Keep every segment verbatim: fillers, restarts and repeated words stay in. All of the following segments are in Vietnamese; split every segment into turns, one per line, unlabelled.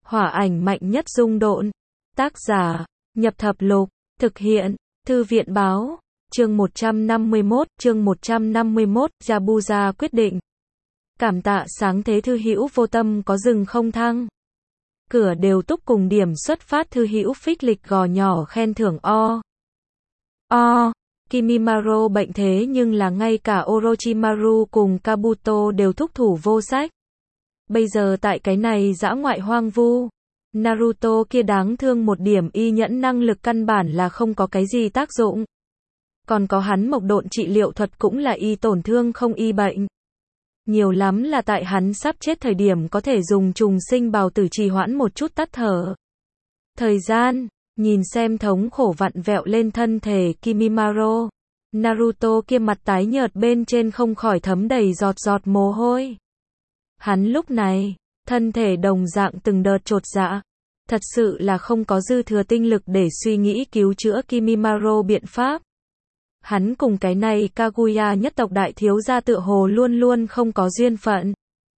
Hỏa ảnh mạnh nhất dung độn. Tác giả, Nhập Thập Lục, thực hiện, Thư viện báo, chương một trăm năm mươi mốt, chương một trăm năm mươi mốt, Yabuza quyết định. Cảm tạ sáng thế thư hữu vô tâm có rừng không thăng. Cửa đều túc cùng điểm xuất phát thư hữu phích lịch gò nhỏ khen thưởng o. O. Kimimaro bệnh thế nhưng là ngay cả Orochimaru cùng Kabuto đều thúc thủ vô sách. Bây giờ tại cái này dã ngoại hoang vu, Naruto kia đáng thương một điểm y nhẫn năng lực căn bản là không có cái gì tác dụng. Còn có hắn mộc độn trị liệu thuật cũng là y tổn thương không y bệnh. Nhiều lắm là tại hắn sắp chết thời điểm có thể dùng trùng sinh bào tử trì hoãn một chút tắt thở. Thời gian, nhìn xem thống khổ vặn vẹo lên thân thể Kimimaro, Naruto kia mặt tái nhợt bên trên không khỏi thấm đầy giọt giọt mồ hôi. Hắn lúc này, thân thể đồng dạng từng đợt chột dạ, thật sự là không có dư thừa tinh lực để suy nghĩ cứu chữa Kimimaro biện pháp. Hắn cùng cái này Kaguya nhất tộc đại thiếu gia tựa hồ luôn luôn không có duyên phận.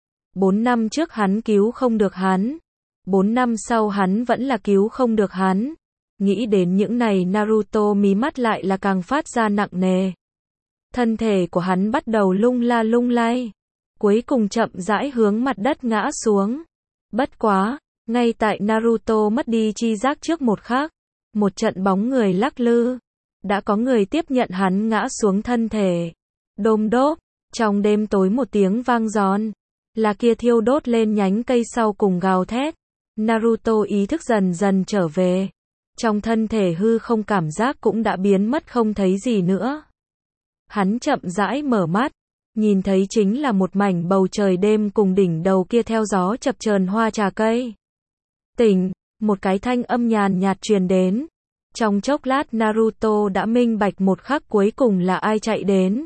Bốn năm trước hắn cứu không được hắn, bốn năm sau hắn vẫn là cứu không được hắn. Nghĩ đến những này Naruto mí mắt lại là càng phát ra nặng nề. Thân thể của hắn bắt đầu lung la lung lay, cuối cùng chậm rãi hướng mặt đất ngã xuống. Bất quá, ngay tại Naruto mất đi chi giác trước một khắc, một trận bóng người lắc lư, đã có người tiếp nhận hắn ngã xuống thân thể. Đôm đốp, trong đêm tối một tiếng vang giòn, là kia thiêu đốt lên nhánh cây sau cùng gào thét. Naruto ý thức dần dần trở về, trong thân thể hư không cảm giác cũng đã biến mất không thấy gì nữa. Hắn chậm rãi mở mắt, nhìn thấy chính là một mảnh bầu trời đêm cùng đỉnh đầu kia theo gió chập chờn hoa trà cây. Tỉnh, một cái thanh âm nhàn nhạt truyền đến. Trong chốc lát Naruto đã minh bạch một khắc cuối cùng là ai chạy đến.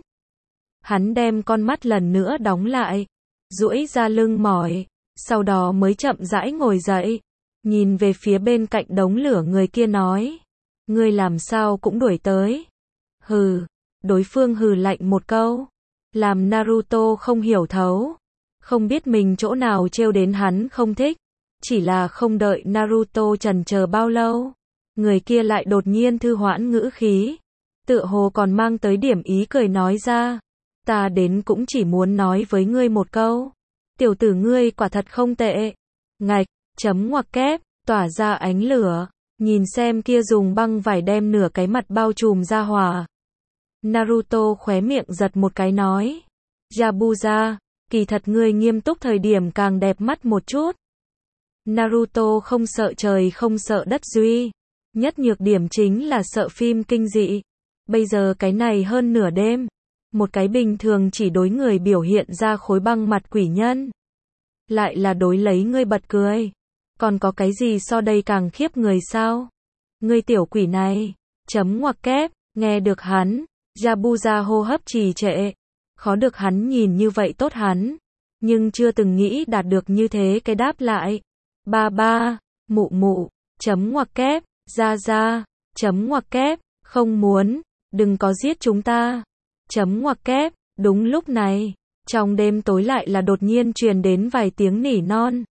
Hắn đem con mắt lần nữa đóng lại, duỗi ra lưng mỏi, sau đó mới chậm rãi ngồi dậy, nhìn về phía bên cạnh đống lửa người kia nói: "Ngươi làm sao cũng đuổi tới?" Hừ, đối phương hừ lạnh một câu, làm Naruto không hiểu thấu, không biết mình chỗ nào trêu đến hắn không thích, chỉ là không đợi Naruto chần chờ bao lâu, người kia lại đột nhiên thư hoãn ngữ khí, tựa hồ còn mang tới điểm ý cười nói ra: "Ta đến cũng chỉ muốn nói với ngươi một câu, tiểu tử ngươi quả thật không tệ." Ngạch, chấm ngoặc kép, tỏa ra ánh lửa, nhìn xem kia dùng băng vải đem nửa cái mặt bao trùm ra hỏa. Naruto khóe miệng giật một cái nói: "Yabuza, kỳ thật ngươi nghiêm túc thời điểm càng đẹp mắt một chút." Naruto không sợ trời không sợ đất duy, nhất nhược điểm chính là sợ phim kinh dị. Bây giờ cái này hơn nửa đêm, một cái bình thường chỉ đối người biểu hiện ra khối băng mặt quỷ nhân, lại là đối lấy ngươi bật cười. Còn có cái gì so đây càng khiếp người sao? Ngươi tiểu quỷ này, chấm ngoặc kép, nghe được hắn, Yabuza hô hấp trì trệ, khó được hắn nhìn như vậy tốt hắn, nhưng chưa từng nghĩ đạt được như thế cái đáp lại. Ba ba, mụ mụ, chấm ngoặc kép, ra ra, chấm ngoặc kép, không muốn, đừng có giết chúng ta, chấm ngoặc kép. Đúng lúc này, trong đêm tối lại là đột nhiên truyền đến vài tiếng nỉ non.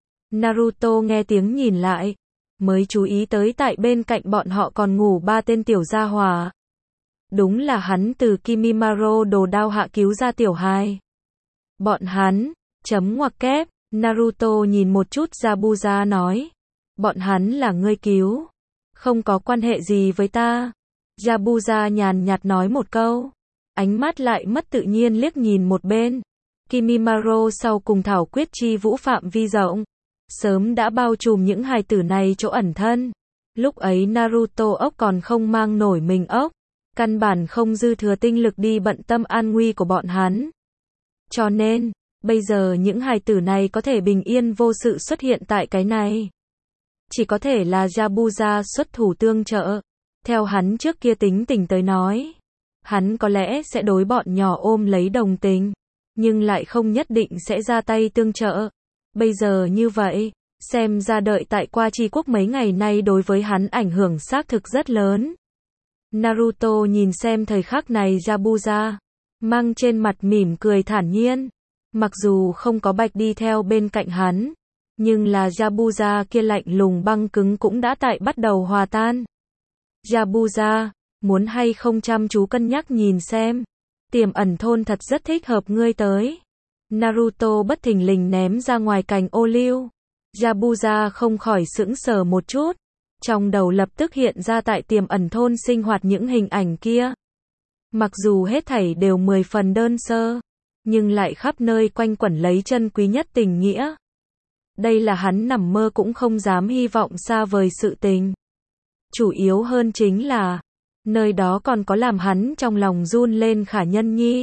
Naruto nghe tiếng nhìn lại, mới chú ý tới tại bên cạnh bọn họ còn ngủ ba tên tiểu gia hỏa. Đúng là hắn từ Kimimaro đồ đao hạ cứu ra tiểu hài. Bọn hắn, chấm ngoặc kép, Naruto nhìn một chút Yabuza nói: "Bọn hắn là ngươi cứu, không có quan hệ gì với ta." Yabuza nhàn nhạt nói một câu, ánh mắt lại mất tự nhiên liếc nhìn một bên. Kimimaro sau cùng thảo quyết chi vũ phạm vi rộng, sớm đã bao trùm những hài tử này chỗ ẩn thân. Lúc ấy Naruto ốc còn không mang nổi mình ốc, căn bản không dư thừa tinh lực đi bận tâm an nguy của bọn hắn. Cho nên, bây giờ những hài tử này có thể bình yên vô sự xuất hiện tại cái này, chỉ có thể là Yabuza xuất thủ tương trợ. Theo hắn trước kia tính tình tới nói, hắn có lẽ sẽ đối bọn nhỏ ôm lấy đồng tình, nhưng lại không nhất định sẽ ra tay tương trợ. Bây giờ như vậy, xem ra đợi tại Qua Chi Quốc mấy ngày nay đối với hắn ảnh hưởng xác thực rất lớn. Naruto nhìn xem thời khắc này Yabuza, mang trên mặt mỉm cười thản nhiên. Mặc dù không có Bạch đi theo bên cạnh hắn, Nhưng là Yabuza kia lạnh lùng băng cứng cũng đã tại bắt đầu hòa tan. Yabuza, muốn hay không chăm chú cân nhắc nhìn xem. Tiềm ẩn thôn thật rất thích hợp ngươi tới. Naruto bất thình lình ném ra ngoài cành ô liu. Yabuza không khỏi sững sờ một chút. Trong đầu lập tức hiện ra tại tiềm ẩn thôn sinh hoạt những hình ảnh kia. Mặc dù hết thảy đều mười phần đơn sơ, nhưng lại khắp nơi quanh quẩn lấy chân quý nhất tình nghĩa. Đây là hắn nằm mơ cũng không dám hy vọng xa vời sự tình. Chủ yếu hơn chính là, nơi đó còn có làm hắn trong lòng run lên Khả Nhân Nhi.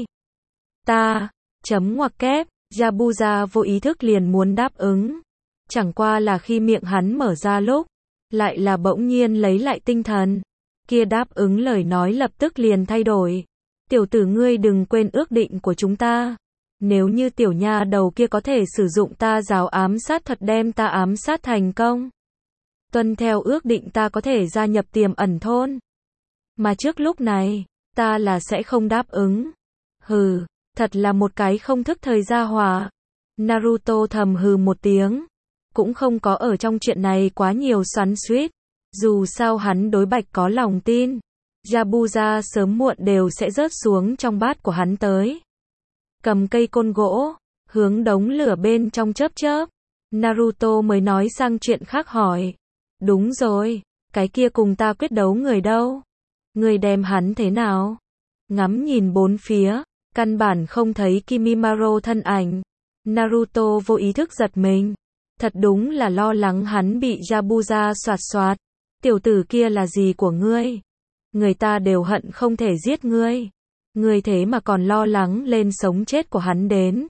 Ta, chấm ngoặc kép, Yabuza vô ý thức liền muốn đáp ứng. Chẳng qua là khi miệng hắn mở ra lúc, lại là bỗng nhiên lấy lại tinh thần. Kia đáp ứng lời nói lập tức liền thay đổi. Tiểu tử ngươi đừng quên ước định của chúng ta. Nếu như tiểu nha đầu kia có thể sử dụng ta giáo ám sát thuật đem ta ám sát thành công. Tuân theo ước định ta có thể gia nhập tiềm ẩn thôn. Mà trước lúc này, ta là sẽ không đáp ứng. Hừ, thật là một cái không thức thời gia hỏa. Naruto thầm hừ một tiếng. Cũng không có ở trong chuyện này quá nhiều xoắn xuýt. Dù sao hắn đối Bạch có lòng tin. Yabuza sớm muộn đều sẽ rớt xuống trong bát của hắn tới. Cầm cây côn gỗ, hướng đống lửa bên trong chớp chớp. Naruto mới nói sang chuyện khác hỏi. Đúng rồi, cái kia cùng ta quyết đấu người đâu? Người đem hắn thế nào? Ngắm nhìn bốn phía, căn bản không thấy Kimimaro thân ảnh. Naruto vô ý thức giật mình. Thật đúng là lo lắng hắn bị Yabuza soạt soạt. Tiểu tử kia là gì của ngươi? Người ta đều hận không thể giết ngươi. Ngươi thế mà còn lo lắng lên sống chết của hắn đến.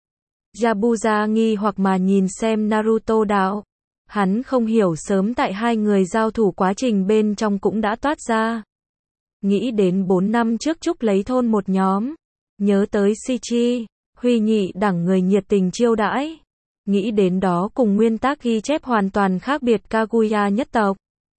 Yabuza nghi hoặc mà nhìn xem Naruto đạo. Hắn không hiểu sớm tại hai người giao thủ quá trình bên trong cũng đã toát ra. Nghĩ đến bốn năm trước Trúc lấy thôn một nhóm. Nhớ tới Shichi, Huy nhị đẳng người nhiệt tình chiêu đãi. Nghĩ đến đó cùng nguyên tác ghi chép hoàn toàn khác biệt Kaguya nhất tộc.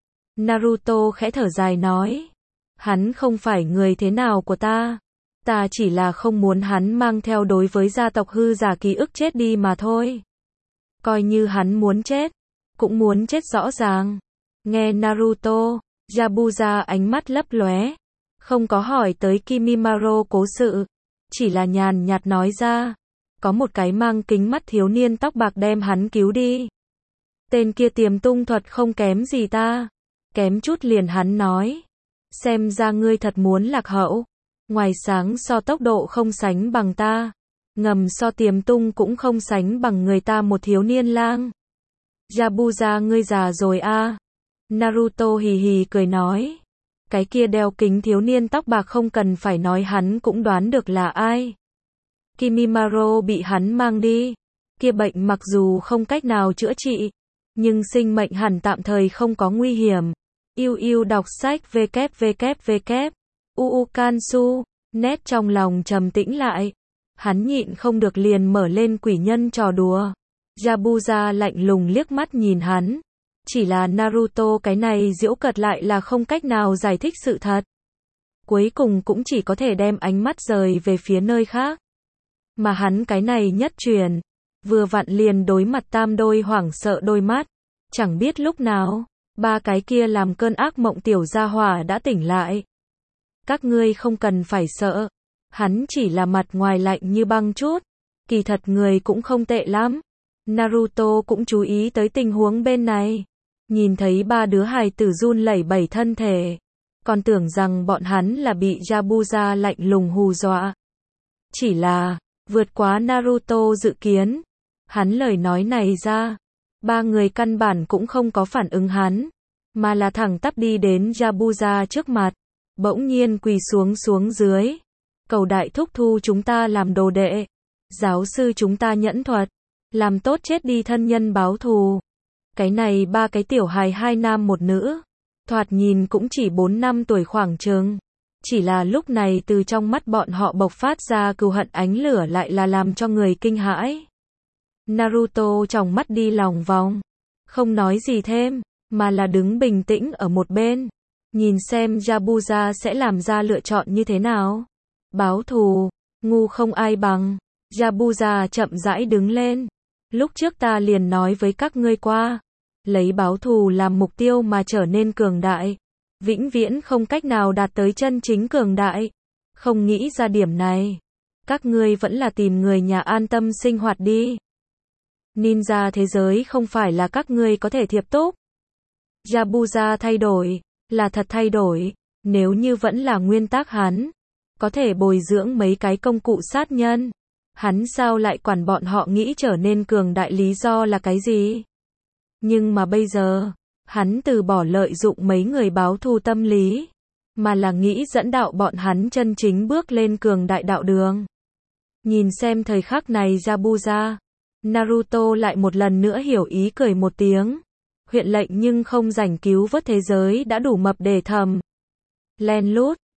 Naruto khẽ thở dài nói. Hắn không phải người thế nào của ta. Ta chỉ là không muốn hắn mang theo đối với gia tộc hư giả ký ức chết đi mà thôi. Coi như hắn muốn chết, cũng muốn chết rõ ràng. Nghe Naruto, Yabuza ánh mắt lấp lóe. Không có hỏi tới Kimimaro cố sự. Chỉ là nhàn nhạt nói ra. Có một cái mang kính mắt thiếu niên tóc bạc đem hắn cứu đi. Tên kia tiềm tung thuật không kém gì ta. Kém chút liền hắn nói. Xem ra ngươi thật muốn lạc hậu. Ngoài sáng so tốc độ không sánh bằng ta. Ngầm so tiềm tung cũng không sánh bằng người ta một thiếu niên lang. Yabuza ngươi già rồi a. Naruto hì hì cười nói. Cái kia đeo kính thiếu niên tóc bạc không cần phải nói hắn cũng đoán được là ai. Kimimaro bị hắn mang đi. Kia bệnh mặc dù không cách nào chữa trị, nhưng sinh mệnh hẳn tạm thời không có nguy hiểm. Yêu yêu đọc sách www. Uukansu, nét trong lòng trầm tĩnh lại. Hắn nhịn không được liền mở lên quỷ nhân trò đùa. Yabuza lạnh lùng liếc mắt nhìn hắn. Chỉ là Naruto cái này giễu cợt lại là không cách nào giải thích sự thật. Cuối cùng cũng chỉ có thể đem ánh mắt rời về phía nơi khác. Mà hắn cái này nhất truyền, vừa vặn liền đối mặt tam đôi hoảng sợ đôi mắt. Chẳng biết lúc nào, ba cái kia làm cơn ác mộng tiểu gia hỏa đã tỉnh lại. Các ngươi không cần phải sợ. Hắn chỉ là mặt ngoài lạnh như băng chút. Kỳ thật người cũng không tệ lắm. Naruto cũng chú ý tới tình huống bên này. Nhìn thấy ba đứa hài tử run lẩy bẩy thân thể. Còn tưởng rằng bọn hắn là bị Yabuza lạnh lùng hù dọa. Chỉ là, vượt quá Naruto dự kiến. Hắn lời nói này ra. Ba người căn bản cũng không có phản ứng hắn. Mà là thẳng tắp đi đến Yabuza trước mặt. Bỗng nhiên quỳ xuống xuống dưới. Cầu đại thúc thu chúng ta làm đồ đệ. Giáo sư chúng ta nhẫn thuật. Làm tốt chết đi thân nhân báo thù. Cái này ba cái tiểu hài hai nam một nữ. Thoạt nhìn cũng chỉ bốn năm tuổi khoảng chừng. Chỉ là lúc này từ trong mắt bọn họ bộc phát ra cừu hận ánh lửa lại là làm cho người kinh hãi. Naruto trong mắt đi lòng vòng. Không nói gì thêm, mà là đứng bình tĩnh ở một bên. Nhìn xem Yabuza sẽ làm ra lựa chọn như thế nào. Báo thù, ngu không ai bằng. Yabuza chậm rãi đứng lên. Lúc trước ta liền nói với các ngươi qua, lấy báo thù làm mục tiêu mà trở nên cường đại, vĩnh viễn không cách nào đạt tới chân chính cường đại. Không nghĩ ra điểm này, các ngươi vẫn là tìm người nhà an tâm sinh hoạt đi. Ninja thế giới không phải là các ngươi có thể thiệp túc. Yabuza thay đổi, là thật thay đổi, nếu như vẫn là nguyên tắc hắn, có thể bồi dưỡng mấy cái công cụ sát nhân. Hắn sao lại quản bọn họ nghĩ trở nên cường đại lý do là cái gì? Nhưng mà bây giờ, hắn từ bỏ lợi dụng mấy người báo thù tâm lý, mà là nghĩ dẫn đạo bọn hắn chân chính bước lên cường đại đạo đường. Nhìn xem thời khắc này Yabuza, Naruto lại một lần nữa hiểu ý cười một tiếng. Huyện lệnh nhưng không rảnh cứu vớt thế giới đã đủ mập để thầm. Len lút,